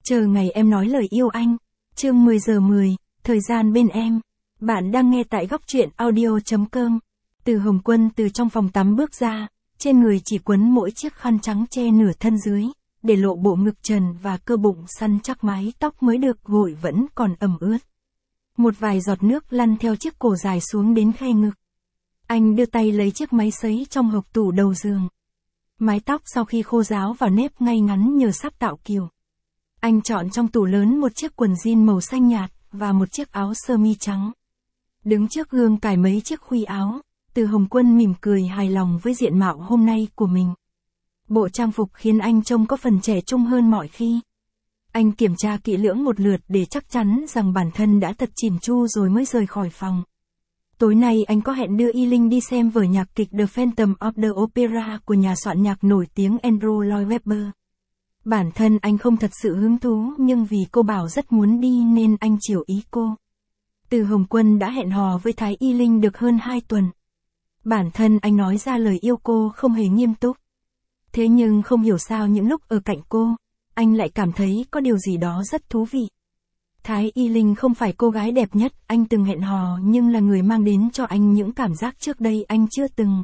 Chờ ngày em nói lời yêu anh. Chương 10 giờ 10, thời gian bên em. Bạn đang nghe tại góc truyện audio.com. Từ Hồng Quân từ trong phòng tắm bước ra, trên người chỉ quấn mỗi chiếc khăn trắng che nửa thân dưới, để lộ bộ ngực trần và cơ bụng săn chắc, mái tóc mới được gội vẫn còn ẩm ướt. Một vài giọt nước lăn theo chiếc cổ dài xuống đến khe ngực. Anh đưa tay lấy chiếc máy sấy trong hộc tủ đầu giường. Mái tóc sau khi khô ráo vào nếp ngay ngắn nhờ sáp tạo kiều. Anh chọn trong tủ lớn một chiếc quần jean màu xanh nhạt và một chiếc áo sơ mi trắng. Đứng trước gương cài mấy chiếc khuy áo, Từ Hồng Quân mỉm cười hài lòng với diện mạo hôm nay của mình. Bộ trang phục khiến anh trông có phần trẻ trung hơn mọi khi. Anh kiểm tra kỹ lưỡng một lượt để chắc chắn rằng bản thân đã thật chỉn chu rồi mới rời khỏi phòng. Tối nay anh có hẹn đưa Y Linh đi xem vở nhạc kịch The Phantom of the Opera của nhà soạn nhạc nổi tiếng Andrew Lloyd Webber. Bản thân anh không thật sự hứng thú, nhưng vì cô bảo rất muốn đi nên anh chiều ý cô. Từ Hồng Quân đã hẹn hò với Thái Y Linh được hơn 2 tuần. Bản thân anh nói ra lời yêu cô không hề nghiêm túc. Thế nhưng không hiểu sao những lúc ở cạnh cô, anh lại cảm thấy có điều gì đó rất thú vị. Thái Y Linh không phải cô gái đẹp nhất anh từng hẹn hò, nhưng là người mang đến cho anh những cảm giác trước đây anh chưa từng.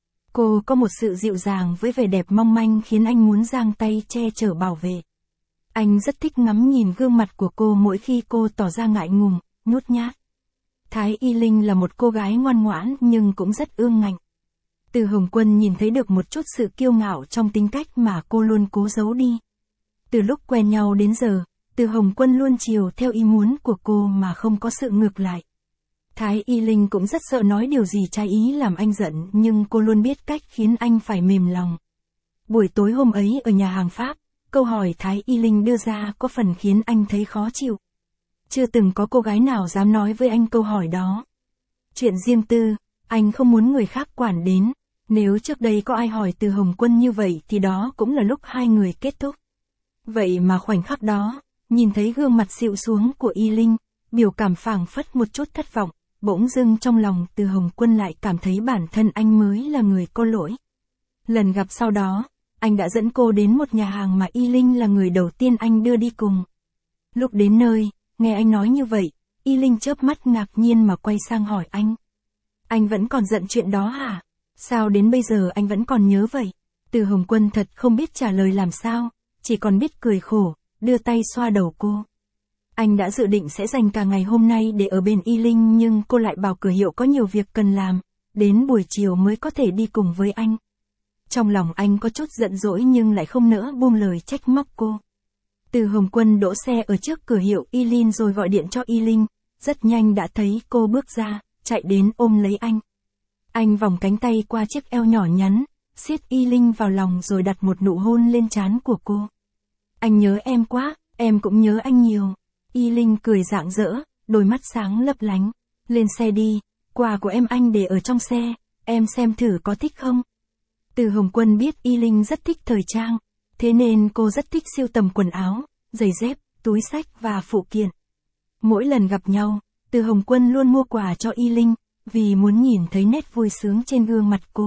Cô có một sự dịu dàng với vẻ đẹp mong manh khiến anh muốn giang tay che chở bảo vệ. Anh rất thích ngắm nhìn gương mặt của cô mỗi khi cô tỏ ra ngại ngùng, nhút nhát. Thái Y Linh là một cô gái ngoan ngoãn nhưng cũng rất ương ngạnh. Từ Hồng Quân nhìn thấy được một chút sự kiêu ngạo trong tính cách mà cô luôn cố giấu đi. Từ lúc quen nhau đến giờ, Từ Hồng Quân luôn chiều theo ý muốn của cô mà không có sự ngược lại. Thái Y Linh cũng rất sợ nói điều gì trái ý làm anh giận, nhưng cô luôn biết cách khiến anh phải mềm lòng. Buổi tối hôm ấy ở nhà hàng Pháp, câu hỏi Thái Y Linh đưa ra có phần khiến anh thấy khó chịu. Chưa từng có cô gái nào dám nói với anh câu hỏi đó. Chuyện riêng tư, anh không muốn người khác quản đến. Nếu trước đây có ai hỏi Từ Hồng Quân như vậy thì đó cũng là lúc hai người kết thúc. Vậy mà khoảnh khắc đó, nhìn thấy gương mặt xịu xuống của Y Linh, biểu cảm phảng phất một chút thất vọng, bỗng dưng trong lòng Từ Hồng Quân lại cảm thấy bản thân anh mới là người có lỗi. Lần gặp sau đó, anh đã dẫn cô đến một nhà hàng mà Y Linh là người đầu tiên anh đưa đi cùng. Lúc đến nơi, nghe anh nói như vậy, Y Linh chớp mắt ngạc nhiên mà quay sang hỏi anh. Anh vẫn còn giận chuyện đó hả? Sao đến bây giờ anh vẫn còn nhớ vậy? Từ Hồng Quân thật không biết trả lời làm sao, chỉ còn biết cười khổ, đưa tay xoa đầu cô. Anh đã dự định sẽ dành cả ngày hôm nay để ở bên Y Linh, nhưng cô lại bảo cửa hiệu có nhiều việc cần làm, đến buổi chiều mới có thể đi cùng với anh. Trong lòng anh có chút giận dỗi nhưng lại không nỡ buông lời trách móc cô. Từ Hồng Quân đỗ xe ở trước cửa hiệu Y Linh rồi gọi điện cho Y Linh, rất nhanh đã thấy cô bước ra, chạy đến ôm lấy anh. Anh vòng cánh tay qua chiếc eo nhỏ nhắn, siết Y Linh vào lòng rồi đặt một nụ hôn lên trán của cô. Anh nhớ em quá, em cũng nhớ anh nhiều. Y Linh cười rạng rỡ, đôi mắt sáng lấp lánh. Lên xe đi, quà của em anh để ở trong xe, em xem thử có thích không? Từ Hồng Quân biết Y Linh rất thích thời trang, thế nên cô rất thích sưu tầm quần áo, giày dép, túi xách và phụ kiện. Mỗi lần gặp nhau, Từ Hồng Quân luôn mua quà cho Y Linh, vì muốn nhìn thấy nét vui sướng trên gương mặt cô.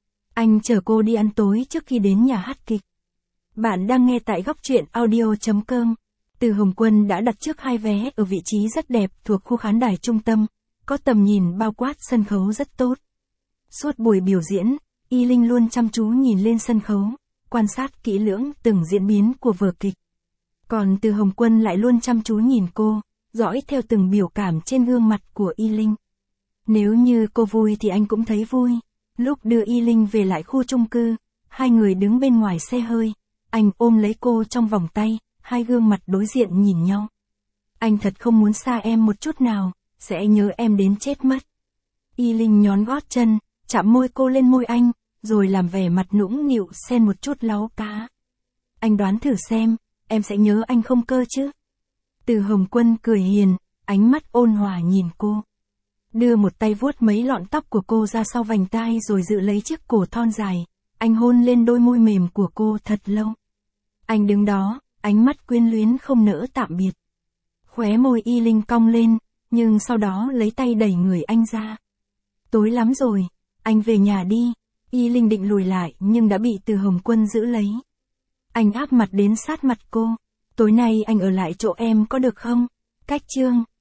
Anh chở cô đi ăn tối trước khi đến nhà hát kịch. Bạn đang nghe tại góc truyện audio.com. Từ Hồng Quân đã đặt trước 2 vé ở vị trí rất đẹp thuộc khu khán đài trung tâm, có tầm nhìn bao quát sân khấu rất tốt. Suốt buổi biểu diễn, Y Linh luôn chăm chú nhìn lên sân khấu, quan sát kỹ lưỡng từng diễn biến của vở kịch. Còn Từ Hồng Quân lại luôn chăm chú nhìn cô, dõi theo từng biểu cảm trên gương mặt của Y Linh. Nếu như cô vui thì anh cũng thấy vui. Lúc đưa Y Linh về lại khu chung cư, hai người đứng bên ngoài xe hơi, anh ôm lấy cô trong vòng tay, hai gương mặt đối diện nhìn nhau. Anh thật không muốn xa em một chút nào, sẽ nhớ em đến chết mất. Y Linh nhón gót chân, chạm môi cô lên môi anh, rồi làm vẻ mặt nũng nịu xen một chút láu cá. Anh đoán thử xem, em sẽ nhớ anh không cơ chứ? Từ Hồng Quân cười hiền, ánh mắt ôn hòa nhìn cô. Đưa một tay vuốt mấy lọn tóc của cô ra sau vành tai rồi giữ lấy chiếc cổ thon dài, anh hôn lên đôi môi mềm của cô thật lâu. Anh đứng đó, ánh mắt quyến luyến không nỡ tạm biệt. Khóe môi Y Linh cong lên, nhưng sau đó lấy tay đẩy người anh ra. Tối lắm rồi, anh về nhà đi. Y Linh định lùi lại nhưng đã bị Từ Hồng Quân giữ lấy. Anh áp mặt đến sát mặt cô. Tối nay anh ở lại chỗ em có được không? Cách Chương.